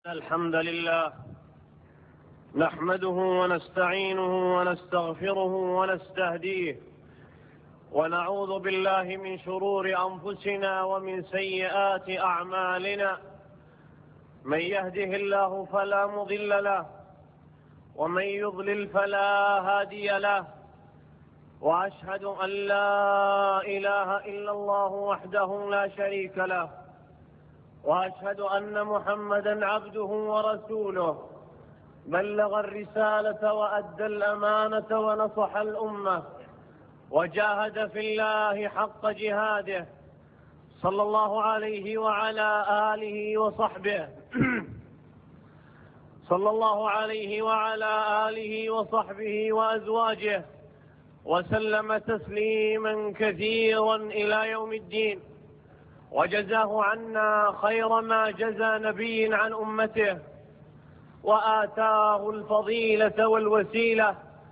الحمد لله نحمده ونستعينه ونستغفره ونستهديه ونعوذ بالله من شرور أنفسنا ومن سيئات أعمالنا. من يهده الله فلا مضل له ومن يضلل فلا هادي له، وأشهد أن لا إله إلا الله وحده لا شريك له، وأشهد أن محمدا عبده ورسوله، بلغ الرسالة وأدى الأمانة ونصح الأمة وجاهد في الله حق جهاده، صلى الله عليه وعلى آله وصحبه صلى الله عليه وعلى آله وصحبه وأزواجه وسلم تسليما كثيرا إلى يوم الدين، وجزاه عنا خير ما جزى نبي عن أمته، وآتاه الفضيلة والوسيلة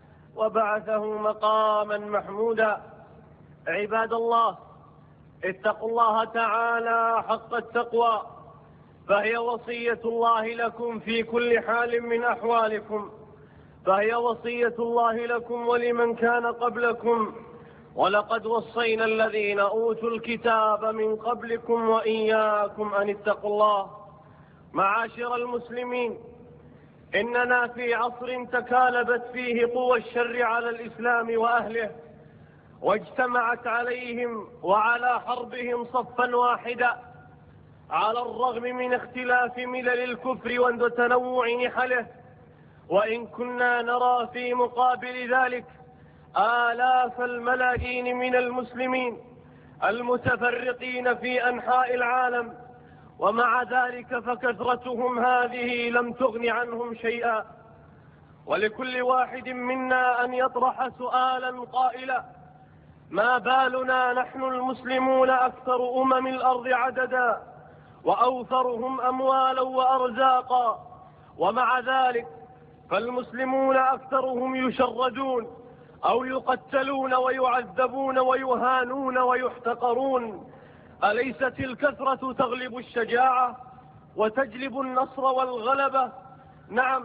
وبعثه مقاما محمودا. عباد الله، اتقوا الله تعالى حق التقوى، فهي وصية الله لكم في كل حال من أحوالكم، فهي وصية الله لكم ولمن كان قبلكم، ولقد وصينا الذين أوتوا الكتاب من قبلكم وإياكم أن اتقوا الله. معاشر المسلمين، إننا في عصر تكالبت فيه قوى الشر على الإسلام وأهله، واجتمعت عليهم وعلى حربهم صفا واحدا، على الرغم من اختلاف ملل الكفر وتنوع نحله. وإن كنا نرى في مقابل ذلك آلاف الملايين من المسلمين المتفرقين في أنحاء العالم، ومع ذلك فكثرتهم هذه لم تغن عنهم شيئا. ولكل واحد منا أن يطرح سؤالا قائلا: ما بالنا نحن المسلمون أكثر أمم الأرض عددا وأوفرهم أموالا وأرزاقا، ومع ذلك فالمسلمون أكثرهم يشردون أو يقتلون ويعذبون ويهانون ويحتقرون. أليست الكثرة تغلب الشجاعة وتجلب النصر والغلبة؟ نعم،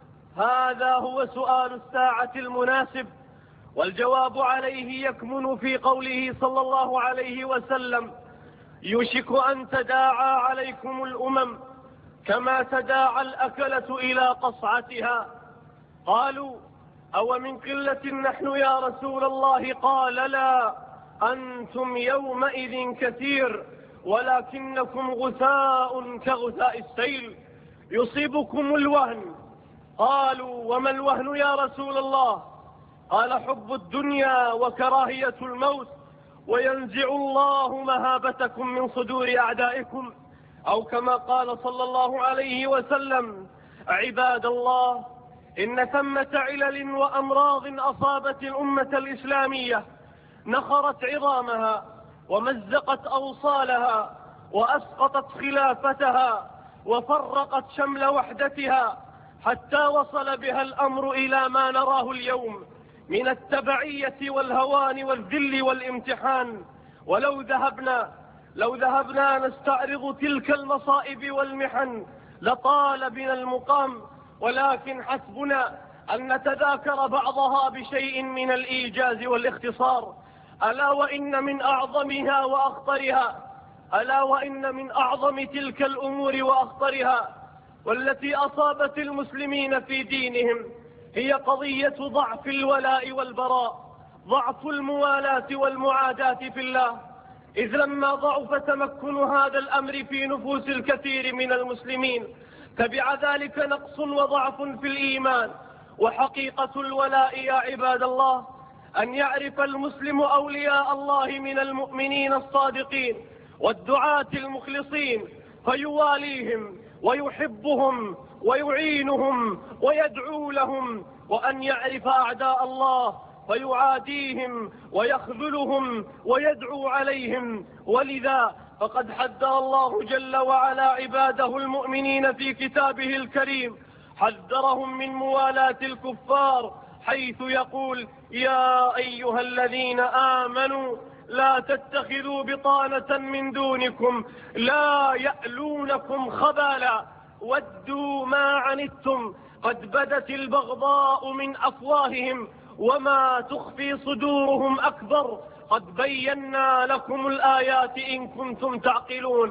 هذا هو سؤال الساعة المناسب، والجواب عليه يكمن في قوله صلى الله عليه وسلم: يوشك أن تداعى عليكم الأمم كما تداعى الأكلة إلى قصعتها. قالوا: أو من قلة نحن يا رسول الله؟ قال: لا، أنتم يومئذ كثير ولكنكم غثاء كغثاء السيل، يصيبكم الوهن. قالوا: وما الوهن يا رسول الله؟ قال: حب الدنيا وكراهية الموت، وينزع الله مهابتكم من صدور أعدائكم، أو كما قال صلى الله عليه وسلم. عباد الله، إن ثمة علل وأمراض أصابت الأمة الإسلامية نخرت عظامها ومزقت أوصالها وأسقطت خلافتها وفرقت شمل وحدتها، حتى وصل بها الأمر إلى ما نراه اليوم من التبعية والهوان والذل والامتحان. ولو ذهبنا نستعرض تلك المصائب والمحن لطال بنا المقام، ولكن حسبنا أن نتذاكر بعضها بشيء من الإيجاز والاختصار. ألا وإن من أعظم تلك الأمور وأخطرها والتي أصابت المسلمين في دينهم هي قضية ضعف الولاء والبراء، ضعف الموالاة والمعاداة في الله. إذ لما ضعف تمكن هذا الأمر في نفوس الكثير من المسلمين تبع ذلك نقص وضعف في الإيمان. وحقيقة الولاء يا عباد الله أن يعرف المسلم أولياء الله من المؤمنين الصادقين والدعاة المخلصين، فيواليهم ويحبهم ويعينهم ويدعو لهم، وأن يعرف أعداء الله فيعاديهم ويخذلهم ويدعو عليهم. ولذا فقد حذر الله جل وعلا عباده المؤمنين في كتابه الكريم، حذرهم من موالاة الكفار، حيث يقول: يا أيها الذين آمنوا لا تتخذوا بطانة من دونكم لا يألونكم خبالا ودوا ما عنتم قد بدت البغضاء من أفواههم وما تخفي صدورهم أكبر قد بينا لكم الآيات إن كنتم تعقلون.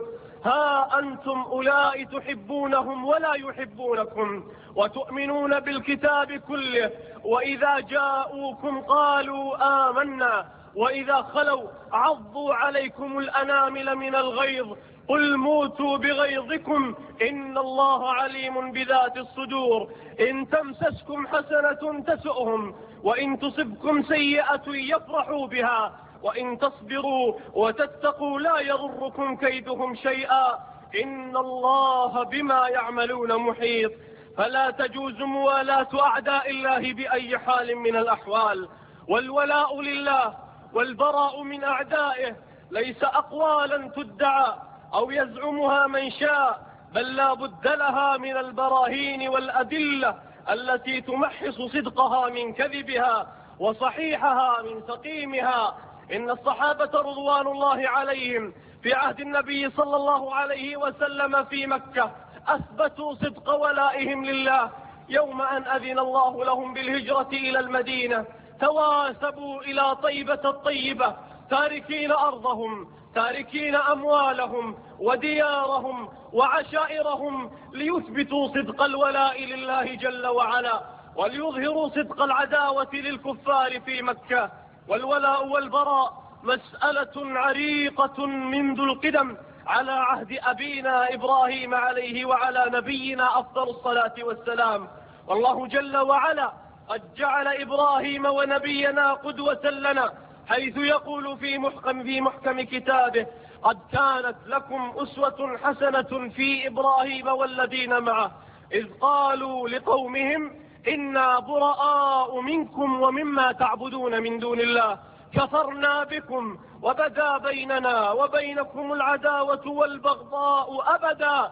ها أنتم أولئك تحبونهم ولا يحبونكم وتؤمنون بالكتاب كله وإذا جاءوكم قالوا آمنا وإذا خلوا عضوا عليكم الأنامل من الغيظ قل موتوا بغيظكم إن الله عليم بذات الصدور. إن تمسسكم حسنة تسؤهم وإن تصبكم سيئة يفرحوا بها وإن تصبروا وتتقوا لا يضركم كيدهم شيئا إن الله بما يعملون محيط. فلا تجوز موالاة أعداء الله بأي حال من الأحوال، والولاء لله والبراء من أعدائه ليس أقوالا تدعى أو يزعمها من شاء، بل لا بد لها من البراهين والأدلة التي تمحص صدقها من كذبها وصحيحها من سقيمها. إن الصحابة رضوان الله عليهم في عهد النبي صلى الله عليه وسلم في مكة أثبتوا صدق ولائهم لله يوم أن أذن الله لهم بالهجرة إلى المدينة. تواسبوا إلى طيبة الطيبة تاركين أرضهم، تاركين أموالهم وديارهم وعشائرهم ليثبتوا صدق الولاء لله جل وعلا وليظهروا صدق العداوة للكفار في مكة. والولاء والبراء مسألة عريقة منذ القدم على عهد أبينا إبراهيم عليه وعلى نبينا أفضل الصلاة والسلام. والله جل وعلا قد جعل إبراهيم ونبينا قدوة لنا، حيث يقول في محكم كتابه قد كانت لكم أسوة حسنة في إبراهيم والذين معه إذ قالوا لقومهم إنا براء منكم ومما تعبدون من دون الله كفرنا بكم وبدا بيننا وبينكم العداوة والبغضاء أبدا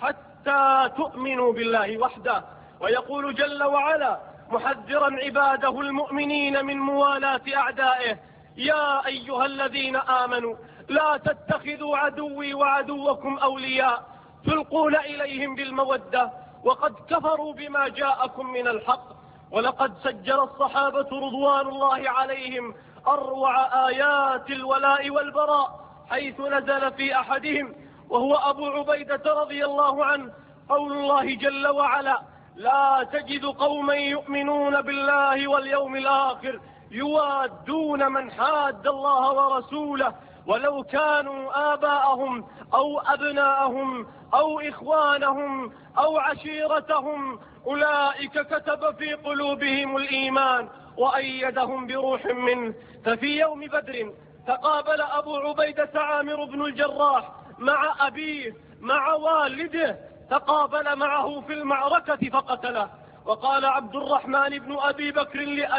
حتى تؤمنوا بالله وحده. ويقول جل وعلا محذرا عباده المؤمنين من موالاة أعدائه يا أيها الذين آمنوا لا تتخذوا عدوي وعدوكم أولياء تلقون إليهم بالمودة وقد كفروا بما جاءكم من الحق. ولقد سجل الصحابة رضوان الله عليهم أروع آيات الولاء والبراء حيث نزل في أحدهم وهو أبو عبيدة رضي الله عنه قول الله جل وعلا لا تجد قوما يؤمنون بالله واليوم الآخر يوادون من حاد الله ورسوله ولو كانوا آباءهم أو أبناءهم أو إخوانهم أو عشيرتهم أولئك كتب في قلوبهم الإيمان وأيدهم بروح منه. ففي يوم بدر تقابل أبو عبيدة عامر بن الجراح مع أبيه مع والده، تقابل معه في المعركة فقتله. وقال عبد الرحمن بن أبي بكر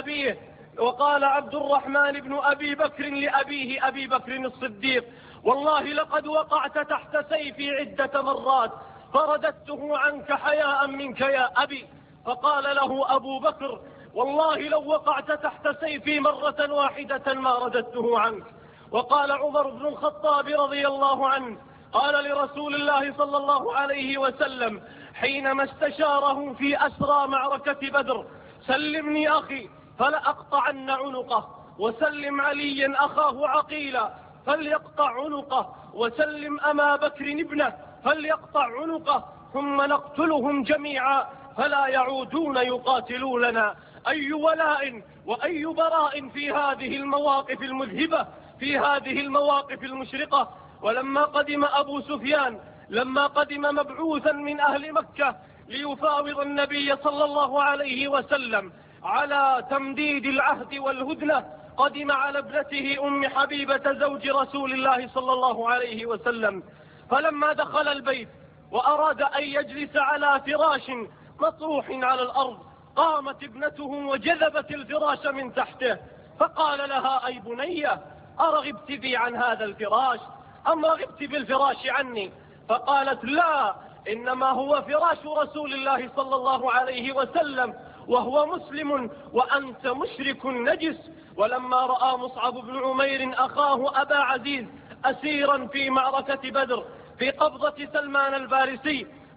لأبيه أبي بكر الصديق والله لقد وقعت تحت سيفي عدة مرات فرددته عنك حياء منك يا أبي. فقال له أبو بكر والله لو وقعت تحت سيفي مرة واحدة ما رددته عنك. وقال عمر بن الخطاب رضي الله عنه قال لرسول الله صلى الله عليه وسلم حينما استشاره في أسرى معركة بدر سلمني أخي فلأقطعن عنقه، وسلم عليا أخاه عقيلا فليقطع عنقه، وسلم أما بكر ابنه فليقطع عنقه، ثم نقتلهم جميعا فلا يعودون يقاتلوننا. أي ولاء وأي براء في هذه المواقف المذهبة، في هذه المواقف المشرقة. ولما قدم أبو سفيان مبعوثا من أهل مكة ليفاوض النبي صلى الله عليه وسلم على تمديد العهد والهدنة، قدم على ابنته أم حبيبة زوج رسول الله صلى الله عليه وسلم. فلما دخل البيت وأراد أن يجلس على فراش مطروح على الأرض قامت ابنته وجذبت الفراش من تحته فقال لها أي بنية أرغبت بي عن هذا الفراش أم رغبت بالفراش عني؟ فقالت لا، إنما هو فراش رسول الله صلى الله عليه وسلم وهو مسلم وأنت مشرك نجس. ولما رأى مصعب بن عمير أخاه أبا عزيز أسيرا في معركة بدر في قبضة سلمان الفارسي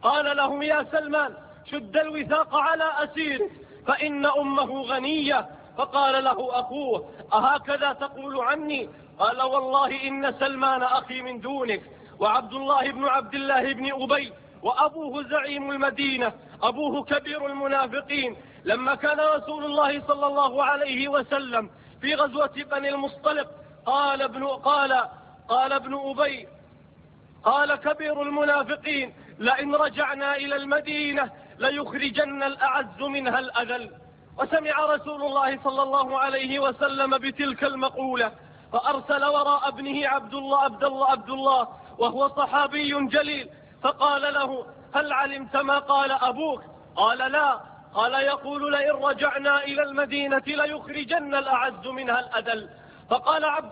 قال له: يا سلمان، شد الوثاق على أسيرك فإن أمه غنية. فقال له أخوه: أهكذا تقول عني؟ قال: والله إن سلمان أخي من دونك. وعبد الله بن عبد الله بن أبي وأبوه زعيم المدينة، أبوه كبير المنافقين. لما كان رسول الله صلى الله عليه وسلم في غزوة بني المصطلق قال ابن أبي، قال كبير المنافقين: لئن رجعنا إلى المدينة ليخرجن الأعز منها الأذل. وسمع رسول الله صلى الله عليه وسلم بتلك المقولة، فأرسل وراء ابنه عبد الله وهو صحابي جليل، فقال له: هل علمت ما قال أبوك؟ قال: لا. قال: يقول: لئن رجعنا إلى المدينة ليخرجن الأعز منها الأذل. فقال عبد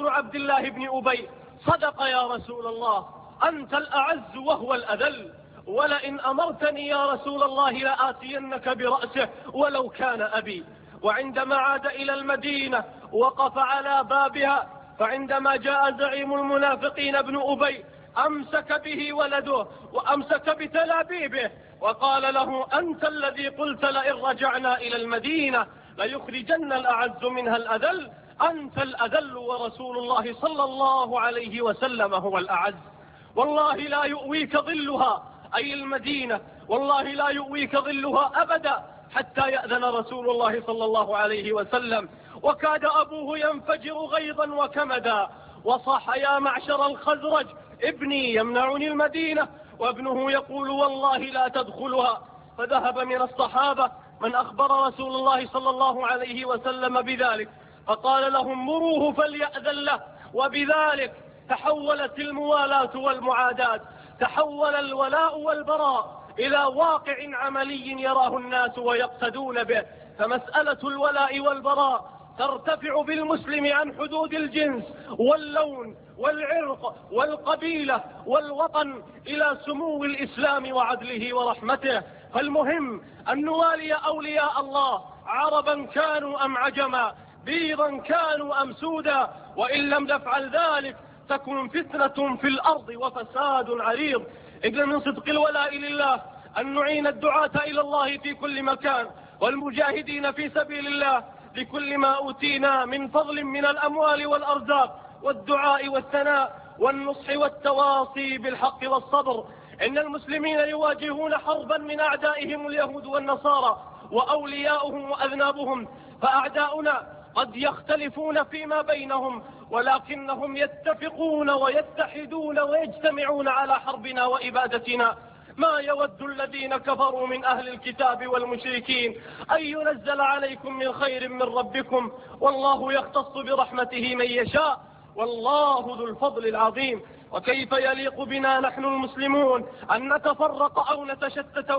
الله بن أبي: صدق يا رسول الله، أنت الأعز وهو الأذل، ولئن أمرتني يا رسول الله لآتينك برأسه ولو كان أبي. وعندما عاد إلى المدينة وقف على بابها، فعندما جاء زعيم المنافقين ابن أبي أمسك به ولده وأمسك بتلابيبه وقال له: أنت الذي قلت لئن رجعنا إلى المدينة ليخرجن الأعز منها الأذل، أنت الأذل ورسول الله صلى الله عليه وسلم هو الأعز. والله لا يؤويك ظلها، أي المدينة، والله لا يؤويك ظلها أبدا حتى يأذن رسول الله صلى الله عليه وسلم. وكاد أبوه ينفجر غيظا وكمدا وصاح: يا معشر الخزرج، ابني يمنعني المدينة. وابنه يقول: والله لا تدخلها. فذهب من الصحابة من أخبر رسول الله صلى الله عليه وسلم بذلك، فقال لهم: مروه فليأذن له. وبذلك تحولت الموالاة والمعاداة، تحول الولاء والبراء إلى واقع عملي يراه الناس ويقتدون به. فمسألة الولاء والبراء ترتفع بالمسلم عن حدود الجنس واللون والعرق والقبيلة والوطن إلى سمو الإسلام وعدله ورحمته. فالمهم أن نوالي أولياء الله، عربا كانوا أم عجما، بيضا كانوا أم سودا، وإن لم نفعل ذلك تكون فتنة في الأرض وفساد عريض. إن من صدق الولاء لله أن نعين الدعاة إلى الله في كل مكان والمجاهدين في سبيل الله بكل ما أوتينا من فضل من الأموال والأرزاق، والدعاء والثناء والنصح والتواصي بالحق والصبر. إن المسلمين يواجهون حربا من أعدائهم اليهود والنصارى وأولياؤهم وأذنابهم، فأعداؤنا قد يختلفون فيما بينهم ولكنهم يتفقون ويتحدون ويجتمعون على حربنا وإبادتنا. ما يود الذين كفروا من أهل الكتاب والمشركين أن ينزل عليكم من خير من ربكم، والله يختص برحمته من يشاء، والله ذو الفضل العظيم. وكيف يليق بنا نحن المسلمون أن نتفرق أو نتشتت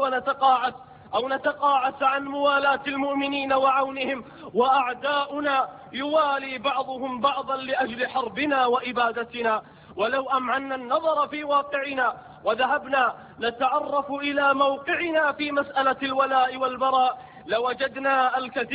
ونتقاعس عن موالاة المؤمنين وعونهم، وأعداؤنا يوالي بعضهم بعضا لأجل حربنا وإبادتنا؟ ولو أمعنا النظر في واقعنا وذهبنا نتعرف إلى موقعنا في مسألة الولاء والبراء لوجدنا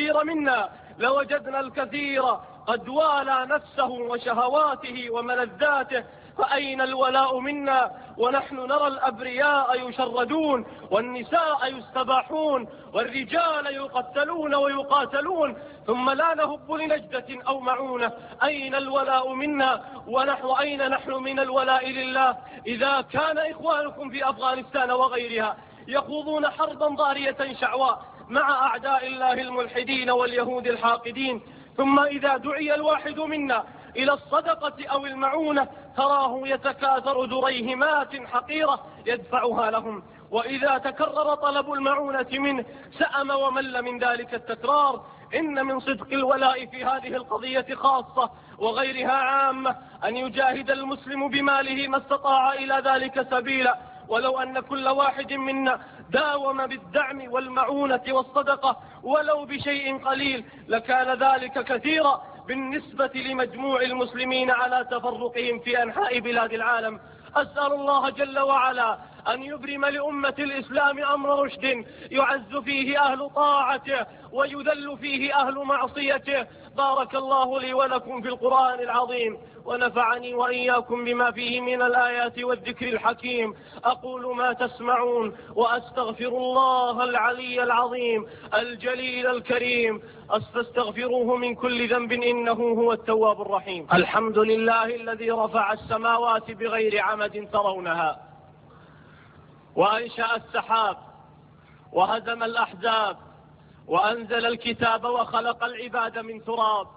الكثير قد والى نفسه وشهواته وملذاته. فأين الولاء منا ونحن نرى الأبرياء يشردون والنساء يستباحون والرجال يقتلون ويقاتلون ثم لا نهب لنجدة أو معونة؟ أين الولاء منا أين نحن من الولاء لله إذا كان إخوانكم في أفغانستان وغيرها يخوضون حربا ضارية شعواء مع أعداء الله الملحدين واليهود الحاقدين، ثم إذا دعي الواحد منا إلى الصدقة أو المعونة تراه يتكاثر دريهمات حقيرة يدفعها لهم، وإذا تكرر طلب المعونة منه سأم ومل من ذلك التكرار. إن من صدق الولاء في هذه القضية خاصة وغيرها عامة أن يجاهد المسلم بماله ما استطاع إلى ذلك سبيلا، ولو أن كل واحد منا داوم بالدعم والمعونة والصدقة ولو بشيء قليل لكان ذلك كثيرا بالنسبة لمجموع المسلمين على تفرقهم في أنحاء بلاد العالم. أسأل الله جل وعلا أن يبرم لأمة الإسلام أمر رشد يعز فيه أهل طاعته ويذل فيه أهل معصيته. بارك الله لي ولكم في القرآن العظيم، ونفعني وإياكم بما فيه من الآيات والذكر الحكيم. أقول ما تسمعون وأستغفر الله العلي العظيم الجليل الكريم، فاستغفروه من كل ذنب إنه هو التواب الرحيم. الحمد لله الذي رفع السماوات بغير عمد ترونها، وأنشأ السحاب، وهزم الأحزاب، وأنزل الكتاب، وخلق العباد من تراب.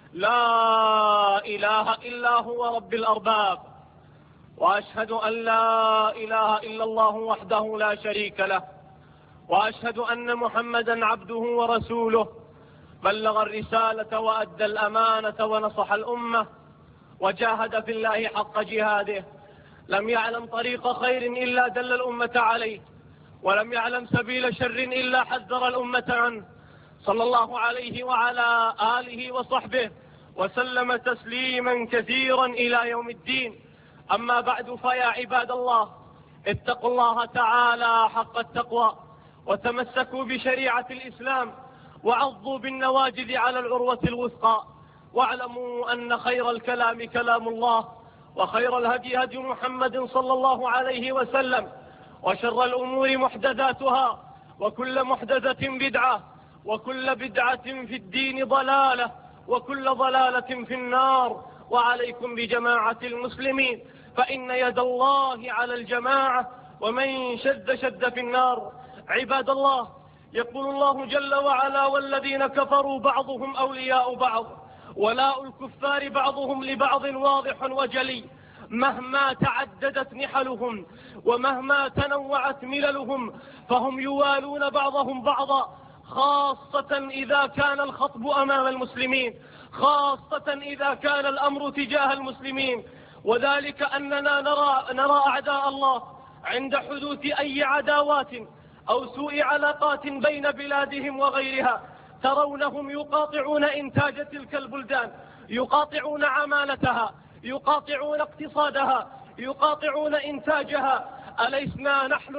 لا إله إلا هو رب الأرباب، وأشهد أن لا إله إلا الله وحده لا شريك له، وأشهد أن محمدا عبده ورسوله، بلغ الرسالة وأدى الأمانة ونصح الأمة وجاهد في الله حق جهاده. لم يعلم طريق خير إلا دل الأمة عليه، ولم يعلم سبيل شر إلا حذر الأمة عنه، صلى الله عليه وعلى آله وصحبه وسلم تسليما كثيرا إلى يوم الدين. أما بعد، فيا عباد الله، اتقوا الله تعالى حق التقوى، وتمسكوا بشريعة الإسلام، وعضوا بالنواجذ على العروة الوثقى، واعلموا أن خير الكلام كلام الله، وخير الهدي هدي محمد صلى الله عليه وسلم، وشر الأمور محدثاتها، وكل محدثة بدعة، وكل بدعة في الدين ضلالة، وكل ضلالة في النار. وعليكم بجماعة المسلمين، فإن يد الله على الجماعة، ومن شد شد في النار. عباد الله، يقول الله جل وعلا: والذين كفروا بعضهم أولياء بعض، ولاء الكفار بعضهم لبعض واضح وجلي. مهما تعددت نحلهم ومهما تنوعت مللهم فهم يوالون بعضهم بعضا، خاصة إذا كان الخطب أمام المسلمين، خاصة إذا كان الأمر تجاه المسلمين. وذلك أننا نرى أعداء الله عند حدوث أي عداوات أو سوء علاقات بين بلادهم وغيرها، ترونهم يقاطعون إنتاج تلك البلدان، يقاطعون عمالتها، يقاطعون اقتصادها، يقاطعون إنتاجها. ألسنا نحن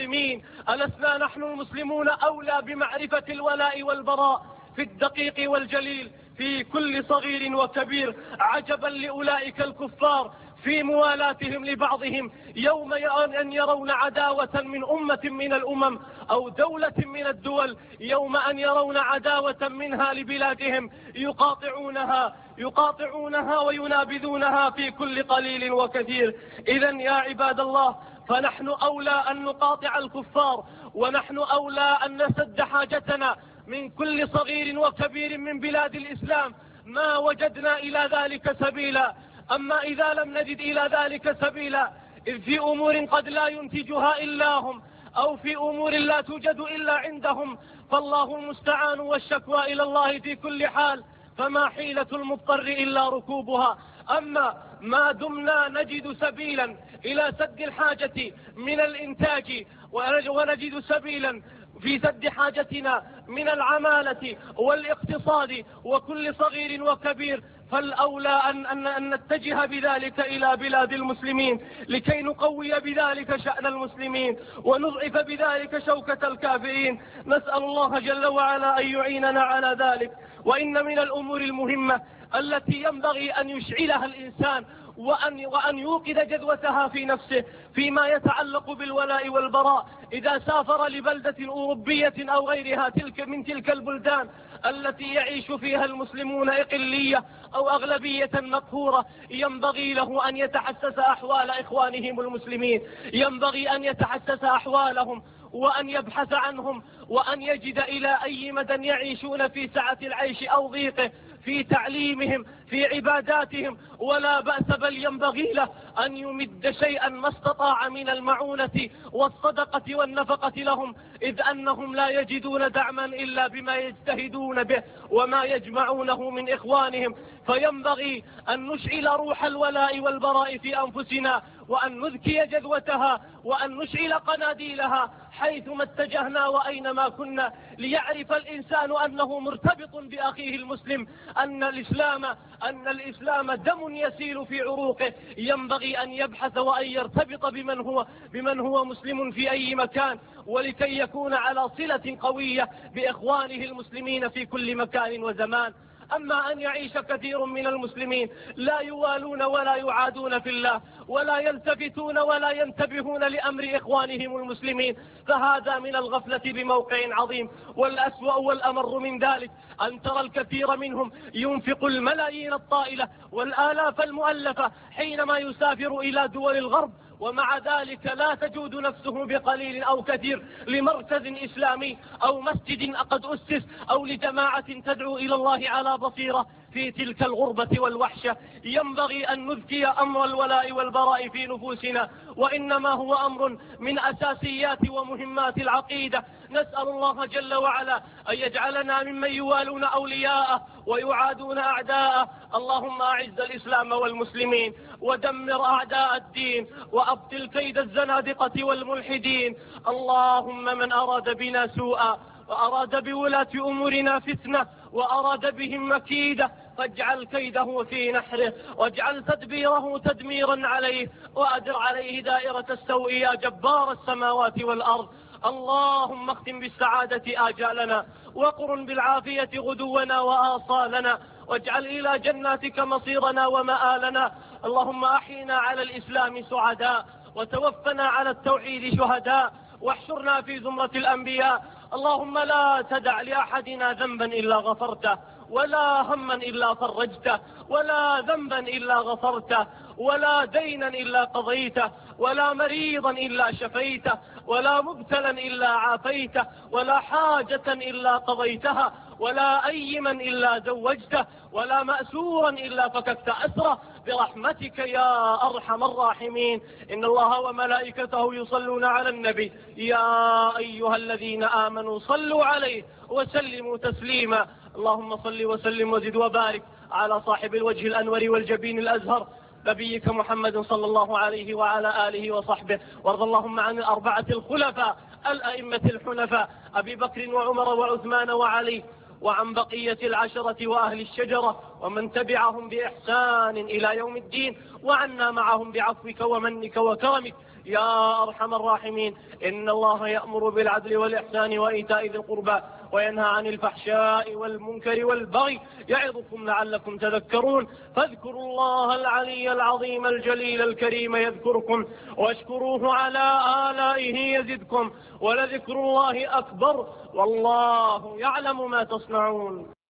المسلمون أولى بمعرفة الولاء والبراء في الدقيق والجليل، في كل صغير وكبير؟ عجبا لأولئك الكفار في موالاتهم لبعضهم يوم أن يرون عداوة من أمة من الأمم أو دولة من الدول، يوم أن يرون عداوة منها لبلادهم يقاطعونها وينابذونها في كل قليل وكثير. إذن يا عباد الله، فنحن أولى أن نقاطع الكفار، ونحن أولى أن نسد حاجتنا من كل صغير وكبير من بلاد الإسلام ما وجدنا إلى ذلك سبيلا. أما إذا لم نجد إلى ذلك سبيلا، إذ في أمور قد لا ينتجها إلا هم، أو في أمور لا توجد إلا عندهم، فالله المستعان والشكوى إلى الله في كل حال، فما حيلة المضطر إلا ركوبها. أما ما دمنا نجد سبيلا إلى سد الحاجة من الإنتاج، ونجد سبيلا في سد حاجتنا من العمالة والاقتصاد وكل صغير وكبير، فالأولى أن نتجه بذلك إلى بلاد المسلمين لكي نقوي بذلك شأن المسلمين ونضعف بذلك شوكة الكافرين. نسأل الله جل وعلا أن يعيننا على ذلك. وإن من الأمور المهمة التي ينبغي أن يشعلها الإنسان وأن يوقد جذوتها في نفسه فيما يتعلق بالولاء والبراء إذا سافر لبلدة أوروبية أو غيرها من تلك البلدان التي يعيش فيها المسلمون إقلية أو أغلبية مقهورة، ينبغي له أن يتحسس أحوال إخوانهم المسلمين، ينبغي أن يتحسس أحوالهم وأن يبحث عنهم، وأن يجد إلى أي مدى يعيشون في سعة العيش أو ضيقه، في تعليمهم، في عباداتهم، ولا بأس، بل ينبغي له أن يمد شيئا ما استطاع من المعونة والصدقة والنفقة لهم، إذ أنهم لا يجدون دعما إلا بما يجتهدون به وما يجمعونه من إخوانهم. فينبغي أن نشعل روح الولاء والبراء في أنفسنا، وأن نذكي جذوتها، وأن نشعل قناديلها حيثما اتجهنا وأينما كنا، ليعرف الإنسان أنه مرتبط بأخيه المسلم، أن الإسلام دم يسيل في عروقه، ينبغي أن يبحث وأن يرتبط بمن هو مسلم في أي مكان، ولكي يكون على صلة قوية بإخوانه المسلمين في كل مكان وزمان. أما أن يعيش كثير من المسلمين لا يوالون ولا يعادون في الله، ولا يلتفتون ولا ينتبهون لأمر إخوانهم المسلمين، فهذا من الغفلة بموقع عظيم. والأسوأ والأمر من ذلك أن ترى الكثير منهم ينفق الملايين الطائلة والآلاف المؤلفة حينما يسافر إلى دول الغرب، ومع ذلك لا تجود نفسه بقليل أو كثير لمركز إسلامي أو مسجد قد أسس أو لجماعة تدعو إلى الله على بصيرة في تلك الغربة والوحشة. ينبغي أن نذكي أمر الولاء والبراء في نفوسنا، وإنما هو أمر من أساسيات ومهمات العقيدة. نسأل الله جل وعلا أن يجعلنا ممن يوالون أولياءه ويعادون أعداءه. اللهم أعز الإسلام والمسلمين ودمر أعداء الدين وأبطل كيد الزنادقة والملحدين. اللهم من أراد بنا سوءا وأراد بولاة أمورنا فتنة وأراد بهم مكيدة فاجعل كيده في نحره، واجعل تدبيره تدميرا عليه، وأدر عليه دائرة السوء يا جبار السماوات والأرض. اللهم اختم بالسعادة آجالنا، وقرن بالعافية غدونا وآصالنا، واجعل إلى جناتك مصيرنا ومآلنا. اللهم أحينا على الإسلام سعداء، وتوفنا على التوحيد شهداء، واحشرنا في زمرة الأنبياء. اللهم لا تدع لأحدنا ذنبا إلا غفرته، ولا هما إلا فرجته، ولا ذنبا إلا غفرته، ولا دينا إلا قضيته، ولا مريضا إلا شفيته، ولا مبتلا إلا عافيته، ولا حاجة إلا قضيتها، ولا أيما إلا زوجته، ولا مأسورا إلا فككت أسره، برحمتك يا أرحم الراحمين. إن الله وملائكته يصلون على النبي، يا أيها الذين آمنوا صلوا عليه وسلموا تسليما. اللهم صل وسلم وزد وبارك على صاحب الوجه الأنور والجبين الأزهر، نبيك محمد صلى الله عليه وعلى آله وصحبه. وارض اللهم عن الأربعة الخلفاء الأئمة الحنفاء أبي بكر وعمر وعثمان وعلي، وعن بقية العشرة وأهل الشجرة ومن تبعهم بإحسان إلى يوم الدين، وعنا معهم بعفوك ومنك وكرمك يا أرحم الراحمين. إن الله يأمر بالعدل والإحسان وإيتاء ذي القربى وينهى عن الفحشاء والمنكر والبغي، يعظكم لعلكم تذكرون. فاذكروا الله العلي العظيم الجليل الكريم يذكركم، واشكروه على آلائه يزدكم، ولذكر الله أكبر، والله يعلم ما تصنعون.